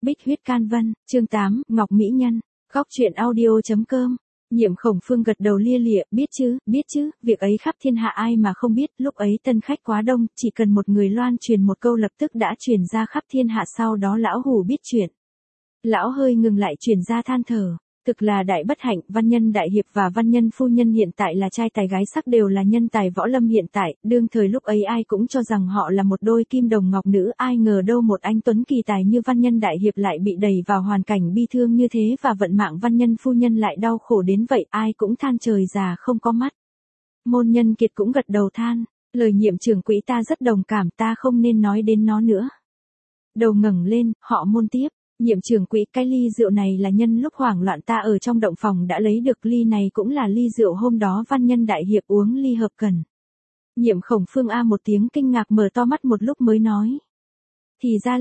Bích huyết can vân, chương 8, Ngọc Mỹ Nhân, góc truyện audio.com. Nhiệm Khổng Phương gật đầu lia lịa, biết chứ, việc ấy khắp thiên hạ ai mà không biết, lúc ấy tân khách quá đông, chỉ cần một người loan truyền một câu lập tức đã truyền ra khắp thiên hạ, sau đó lão hủ biết chuyện. Lão hơi ngừng lại truyền ra than thở. Thực là đại bất hạnh, văn nhân đại hiệp và văn nhân phu nhân hiện tại là trai tài gái sắc, đều là nhân tài võ lâm hiện tại, đương thời lúc ấy ai cũng cho rằng họ là một đôi kim đồng ngọc nữ, ai ngờ đâu một anh tuấn kỳ tài như văn nhân đại hiệp lại bị đẩy vào hoàn cảnh bi thương như thế, và vận mạng văn nhân phu nhân lại đau khổ đến vậy, ai cũng than trời già không có mắt. Môn Nhân Kiệt cũng gật đầu than, lời Nhiệm trưởng quỹ ta rất đồng cảm, ta không nên nói đến nó nữa. Đầu ngẩng lên, họ Môn tiếp. Nhiệm trưởng quỹ, cái ly rượu này là nhân lúc hoảng loạn ta ở trong động phòng đã lấy được, ly này cũng là ly rượu hôm đó văn nhân đại hiệp uống ly hợp cần. Nhiệm Khổng Phương a một tiếng kinh ngạc, mở to mắt một lúc mới nói. Thì ra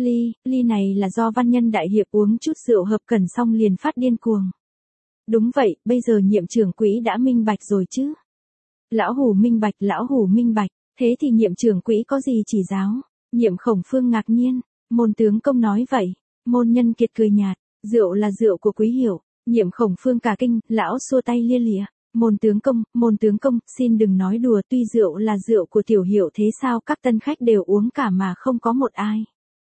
ly này là do văn nhân đại hiệp uống chút rượu hợp cần xong liền phát điên cuồng. Đúng vậy, bây giờ Nhiệm trưởng quỹ đã minh bạch rồi chứ? Lão hủ minh bạch, thế thì Nhiệm trưởng quỹ có gì chỉ giáo? Nhiệm Khổng Phương ngạc nhiên, Môn tướng công nói vậy. Môn Nhân Kiệt cười nhạt, rượu là rượu của quý hiệu. Nhiệm Khổng Phương cả kinh, lão xua tay lia lịa. Môn tướng công, xin đừng nói đùa, tuy rượu là rượu của tiểu hiệu thế sao các tân khách đều uống cả mà không có một ai.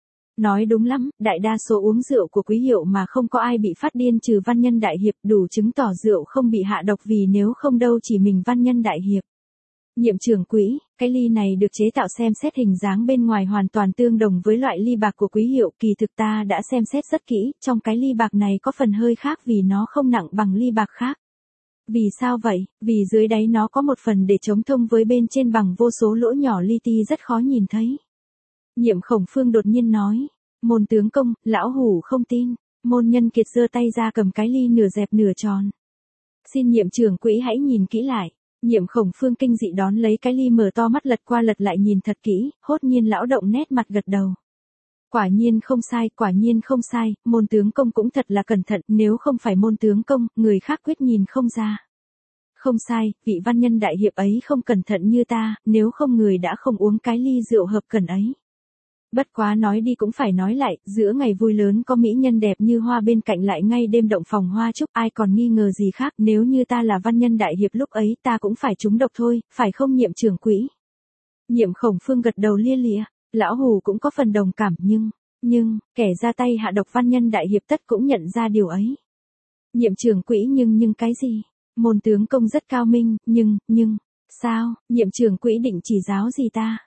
Nói đúng lắm, đại đa số uống rượu của quý hiệu mà không có ai bị phát điên trừ văn nhân đại hiệp, đủ chứng tỏ rượu không bị hạ độc, vì nếu không đâu chỉ mình văn nhân đại hiệp. Nhiệm trưởng quỹ, cái ly này được chế tạo xem xét hình dáng bên ngoài hoàn toàn tương đồng với loại ly bạc của quý hiệu, kỳ thực ta đã xem xét rất kỹ, trong cái ly bạc này có phần hơi khác vì nó không nặng bằng ly bạc khác. Vì sao vậy? Vì dưới đáy nó có một phần để chống thông với bên trên bằng vô số lỗ nhỏ li ti rất khó nhìn thấy. Nhiệm Khổng Phương đột nhiên nói, Môn tướng công, lão hủ không tin. Môn Nhân Kiệt giơ tay ra cầm cái ly nửa dẹp nửa tròn. Xin Nhiệm trưởng quỹ hãy nhìn kỹ lại. Nhiệm Khổng Phương kinh dị đón lấy cái ly, mở to mắt lật qua lật lại nhìn thật kỹ, hốt nhiên lão động nét mặt gật đầu. Quả nhiên không sai, Môn tướng công cũng thật là cẩn thận, nếu không phải Môn tướng công, người khác quyết nhìn không ra. Không sai, vị văn nhân đại hiệp ấy không cẩn thận như ta, nếu không người đã không uống cái ly rượu hợp cần ấy. Bất quá nói đi cũng phải nói lại, giữa ngày vui lớn có mỹ nhân đẹp như hoa bên cạnh, lại ngay đêm động phòng hoa chúc, ai còn nghi ngờ gì khác, nếu như ta là văn nhân đại hiệp lúc ấy ta cũng phải trúng độc thôi, phải không Nhiệm trưởng quỹ? Nhiệm Khổng Phương gật đầu lia lịa, lão hủ cũng có phần đồng cảm, nhưng, kẻ ra tay hạ độc văn nhân đại hiệp tất cũng nhận ra điều ấy. Nhiệm trưởng quỹ nhưng cái gì? Môn tướng công rất cao minh, nhưng, sao, Nhiệm trưởng quỹ định chỉ giáo gì ta?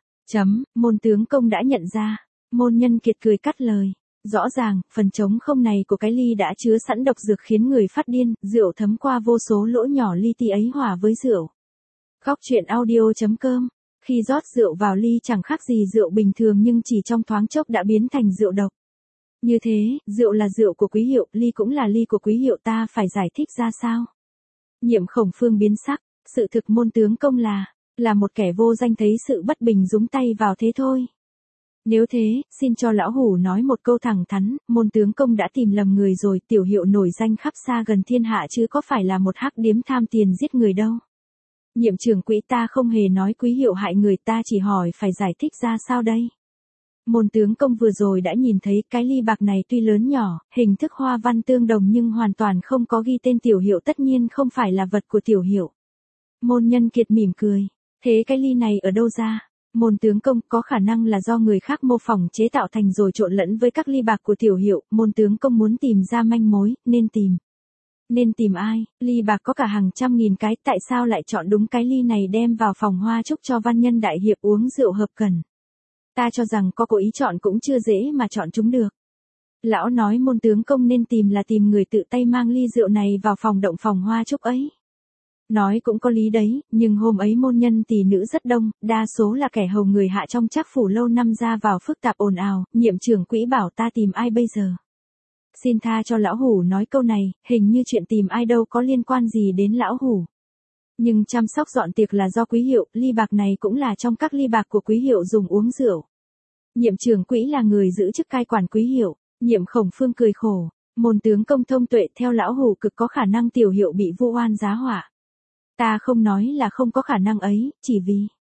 Môn tướng công đã nhận ra. Môn Nhân Kiệt cười cắt lời. Rõ ràng, phần trống không này của cái ly đã chứa sẵn độc dược khiến người phát điên, rượu thấm qua vô số lỗ nhỏ li ti ấy hòa với rượu. Góc truyện audio.com. Khi rót rượu vào ly chẳng khác gì rượu bình thường, nhưng chỉ trong thoáng chốc đã biến thành rượu độc. Như thế, rượu là rượu của quý hiệu, ly cũng là ly của quý hiệu, ta phải giải thích ra sao? Nhiệm Khổng Phương biến sắc, sự thực Môn tướng công là một kẻ vô danh, thấy sự bất bình giúng tay vào thế thôi. Nếu thế, xin cho lão hủ nói một câu thẳng thắn, Môn tướng công đã tìm lầm người rồi, tiểu hiệu nổi danh khắp xa gần thiên hạ chứ có phải là một hắc điếm tham tiền giết người đâu. Nhiệm trưởng quỹ, ta không hề nói quý hiệu hại người, ta chỉ hỏi phải giải thích ra sao đây. Môn tướng công vừa rồi đã nhìn thấy cái ly bạc này tuy lớn nhỏ, hình thức hoa văn tương đồng nhưng hoàn toàn không có ghi tên tiểu hiệu, tất nhiên không phải là vật của tiểu hiệu. Môn Nhân Kiệt mỉm cười. Thế cái ly này ở đâu ra? Môn tướng công, có khả năng là do người khác mô phỏng chế tạo thành rồi trộn lẫn với các ly bạc của tiểu hiệu, Môn tướng công muốn tìm ra manh mối, nên tìm ai? Ly bạc có cả hàng trăm nghìn cái, tại sao lại chọn đúng cái ly này đem vào phòng hoa chúc cho văn nhân đại hiệp uống rượu hợp cần? Ta cho rằng có cố ý chọn cũng chưa dễ mà chọn chúng được. Lão nói Môn tướng công nên tìm là tìm người tự tay mang ly rượu này vào phòng động phòng hoa chúc ấy. Nói cũng có lý đấy, nhưng hôm ấy môn nhân tỷ nữ rất đông, đa số là kẻ hầu người hạ trong trác phủ lâu năm ra vào phức tạp ồn ào, Nhiệm trưởng quỹ bảo ta tìm ai bây giờ? Xin tha cho lão hủ nói câu này, hình như chuyện tìm ai đâu có liên quan gì đến lão hủ. Nhưng chăm sóc dọn tiệc là do quý hiệu, ly bạc này cũng là trong các ly bạc của quý hiệu dùng uống rượu. Nhiệm trưởng quỹ là người giữ chức cai quản quý hiệu. Nhiệm Khổng Phương cười khổ, Môn tướng công thông tuệ, theo lão hủ cực có khả năng tiểu hiệu bị vu oan giá họa. Ta không nói là không có khả năng ấy, chỉ vì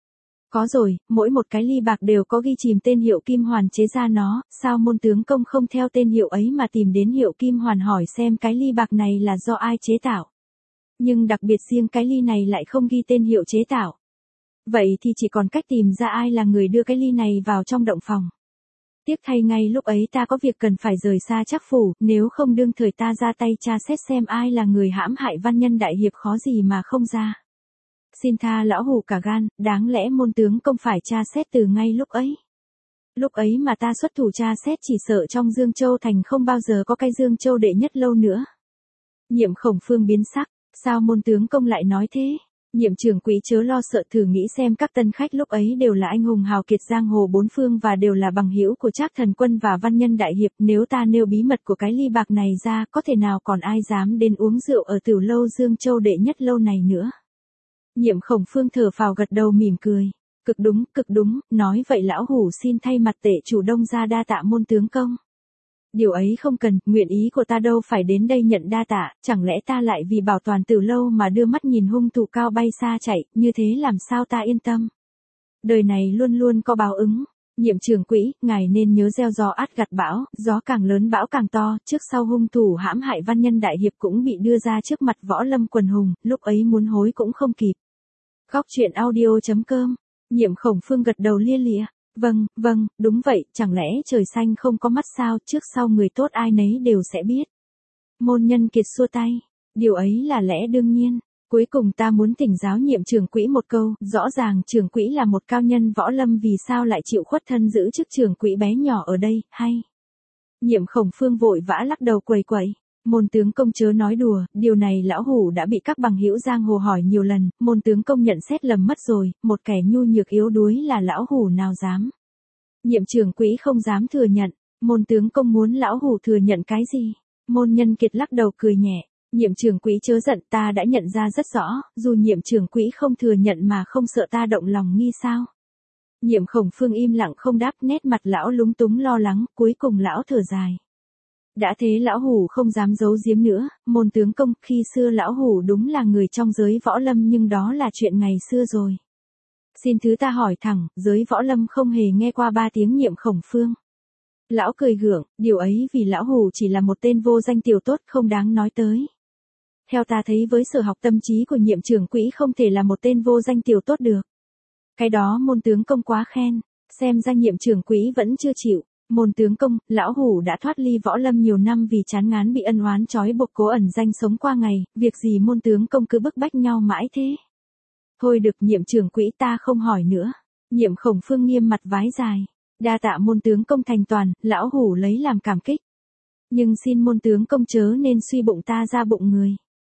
Có rồi, mỗi một cái ly bạc đều có ghi chìm tên hiệu Kim Hoàn chế ra nó, sao môn tướng công không theo tên hiệu ấy mà tìm đến hiệu Kim Hoàn hỏi xem cái ly bạc này là do ai chế tạo. Nhưng đặc biệt riêng cái ly này lại không ghi tên hiệu chế tạo. Vậy thì chỉ còn cách tìm ra ai là người đưa cái ly này vào trong động phòng. Tiếc thay ngay lúc ấy ta có việc cần phải rời xa Trác phủ, nếu không đương thời ta ra tay tra xét xem ai là người hãm hại văn nhân đại hiệp khó gì mà không ra. Xin tha lão hủ cả gan, đáng lẽ môn tướng công phải tra xét từ ngay lúc ấy. Lúc ấy mà ta xuất thủ tra xét chỉ sợ trong Dương Châu thành không bao giờ có cái Dương Châu đệ nhất lâu nữa. Nhiệm Khổng Phương biến sắc, sao môn tướng công lại nói thế? Nhiệm trưởng quỹ chớ lo sợ, thử nghĩ xem các tân khách lúc ấy đều là anh hùng hào kiệt giang hồ bốn phương và đều là bằng hữu của Trác thần quân và văn nhân đại hiệp, nếu ta nêu bí mật của cái ly bạc này ra, có thể nào còn ai dám đến uống rượu ở Tửu lâu Dương Châu đệ nhất lâu này nữa. Nhiệm Khổng Phương thở phào gật đầu mỉm cười. Cực đúng, nói vậy lão hủ xin thay mặt tể chủ Đông gia đa tạ môn tướng công. Điều ấy không cần, nguyện ý của ta đâu phải đến đây nhận đa tạ, chẳng lẽ ta lại vì bảo toàn Tửu lâu mà đưa mắt nhìn hung thủ cao bay xa chạy, như thế làm sao ta yên tâm. Đời này luôn luôn có báo ứng. Nhiệm trưởng quỹ, ngài nên nhớ gieo gió át gặt bão, gió càng lớn bão càng to, trước sau hung thủ hãm hại văn nhân đại hiệp cũng bị đưa ra trước mặt võ lâm quần hùng, lúc ấy muốn hối cũng không kịp. Góc truyện audio.com. Nhiệm Khổng Phương gật đầu lia lịa. Vâng, đúng vậy, chẳng lẽ trời xanh không có mắt sao, trước sau người tốt ai nấy đều sẽ biết. Môn Nhân Kiệt xua tay. Điều ấy là lẽ đương nhiên. Cuối cùng ta muốn thỉnh giáo Nhiệm trưởng quỹ một câu, rõ ràng trưởng quỹ là một cao nhân võ lâm vì sao lại chịu khuất thân giữ chức trưởng quỹ bé nhỏ ở đây, hay? Nhiệm Khổng Phương vội vã lắc đầu quẩy quẩy. Môn tướng công chớ nói đùa, điều này lão hủ đã bị các bằng hữu giang hồ hỏi nhiều lần, môn tướng công nhận xét lầm mất rồi, một kẻ nhu nhược yếu đuối là lão hủ nào dám. Nhiệm trưởng quỹ không dám thừa nhận, môn tướng công muốn lão hủ thừa nhận cái gì? Môn Nhân Kiệt lắc đầu cười nhẹ, Nhiệm trưởng quỹ chớ giận, ta đã nhận ra rất rõ, dù Nhiệm trưởng quỹ không thừa nhận mà không sợ ta động lòng nghi sao? Nhiệm Khổng Phương im lặng không đáp, nét mặt lão lúng túng lo lắng, cuối cùng lão thở dài. Đã thế lão hủ không dám giấu giếm nữa, môn tướng công, khi xưa lão hủ đúng là người trong giới võ lâm nhưng đó là chuyện ngày xưa rồi. Xin thứ ta hỏi thẳng, giới võ lâm không hề nghe qua ba tiếng Nhiệm Khổng Phương. Lão cười gượng, điều ấy vì lão hủ chỉ là một tên vô danh tiểu tốt không đáng nói tới. Theo ta thấy với sở học tâm trí của Nhiệm trưởng quỹ không thể là một tên vô danh tiểu tốt được. Cái đó môn tướng công quá khen, xem ra Nhiệm trưởng quỹ vẫn chưa chịu. Môn tướng công, lão hủ đã thoát ly võ lâm nhiều năm vì chán ngán bị ân oán trói buộc cố ẩn danh sống qua ngày, việc gì môn tướng công cứ bức bách nhau mãi thế. Thôi được Nhiệm trưởng quỹ, ta không hỏi nữa. Nhiệm Khổng Phương nghiêm mặt vái dài. Đa tạ môn tướng công thành toàn, lão hủ lấy làm cảm kích. Nhưng xin môn tướng công chớ nên suy bụng ta ra bụng người.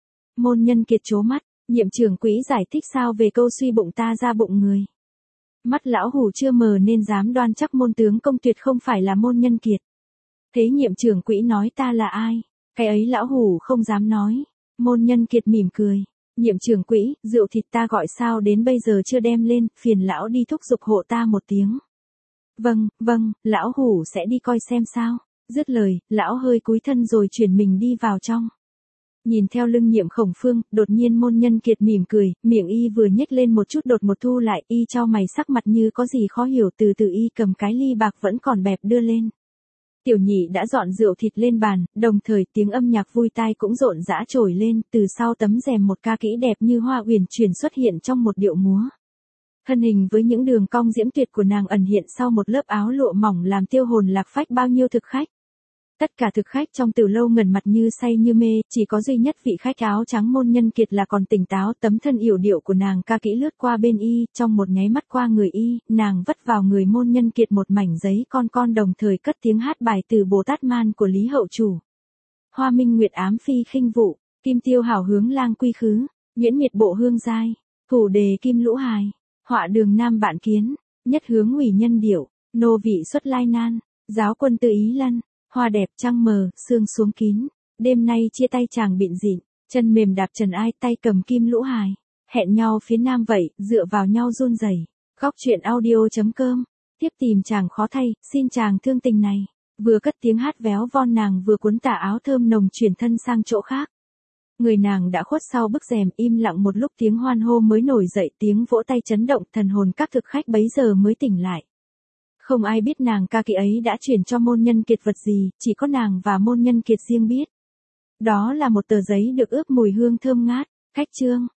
Môn Nhân Kiệt trố mắt, Nhiệm trưởng quỹ giải thích sao về câu suy bụng ta ra bụng người. Mắt lão hủ chưa mờ nên dám đoan chắc môn tướng công tuyệt không phải là Môn Nhân Kiệt. Thế Nhiệm trưởng quỹ nói ta là ai? Cái ấy lão hủ không dám nói. Môn Nhân Kiệt mỉm cười. Nhiệm trưởng quỹ, rượu thịt ta gọi sao đến bây giờ chưa đem lên, phiền lão đi thúc giục hộ ta một tiếng. Vâng, lão hủ sẽ đi coi xem sao. Dứt lời, lão hơi cúi thân rồi chuyển mình đi vào trong. Nhìn theo lưng Nhiệm Khổng Phương, đột nhiên Môn Nhân Kiệt mỉm cười, miệng y vừa nhếch lên một chút đột một thu lại, y chau mày sắc mặt như có gì khó hiểu, từ từ y cầm cái ly bạc vẫn còn bẹp đưa lên. Tiểu nhị đã dọn rượu thịt lên bàn, đồng thời tiếng âm nhạc vui tai cũng rộn rã trồi lên, từ sau tấm rèm một ca kỹ đẹp như hoa uyển chuyển xuất hiện trong một điệu múa. Thân hình với những đường cong diễm tuyệt của nàng ẩn hiện sau một lớp áo lụa mỏng làm tiêu hồn lạc phách bao nhiêu thực khách. Tất cả thực khách trong Tửu lâu ngẩn mặt như say như mê, chỉ có duy nhất vị khách áo trắng Môn Nhân Kiệt là còn tỉnh táo, tấm thân yểu điệu của nàng ca kỹ lướt qua bên y, trong một nháy mắt qua người y, nàng vất vào người Môn Nhân Kiệt một mảnh giấy con đồng thời cất tiếng hát bài từ Bồ Tát Man của Lý Hậu Chủ. Hoa minh nguyệt ám phi khinh vụ, kim tiêu hảo hướng lang quy khứ, nhuyễn miệt bộ hương giai, thủ đề kim lũ hài, họa đường nam bạn kiến, nhất hướng hủy nhân điệu, nô vị xuất lai nan, giáo quân tự ý lăn. Hoa đẹp trăng mờ, sương xuống kín, đêm nay chia tay chàng bịn dịn, chân mềm đạp trần ai tay cầm kim lũ hài, hẹn nhau phía nam vậy, dựa vào nhau run rẩy. Góc truyện audio.com, tiếp tìm chàng khó thay, xin chàng thương tình này, vừa cất tiếng hát véo von nàng vừa cuốn tà áo thơm nồng chuyển thân sang chỗ khác. Người nàng đã khuất sau bức rèm, im lặng một lúc tiếng hoan hô mới nổi dậy, tiếng vỗ tay chấn động, thần hồn các thực khách bấy giờ mới tỉnh lại. Không ai biết nàng ca kỹ ấy đã chuyển cho môn nhân kiệt vật gì, chỉ có nàng và môn nhân kiệt riêng biết. Đó là một tờ giấy được ướp mùi hương thơm ngát. Khách trương,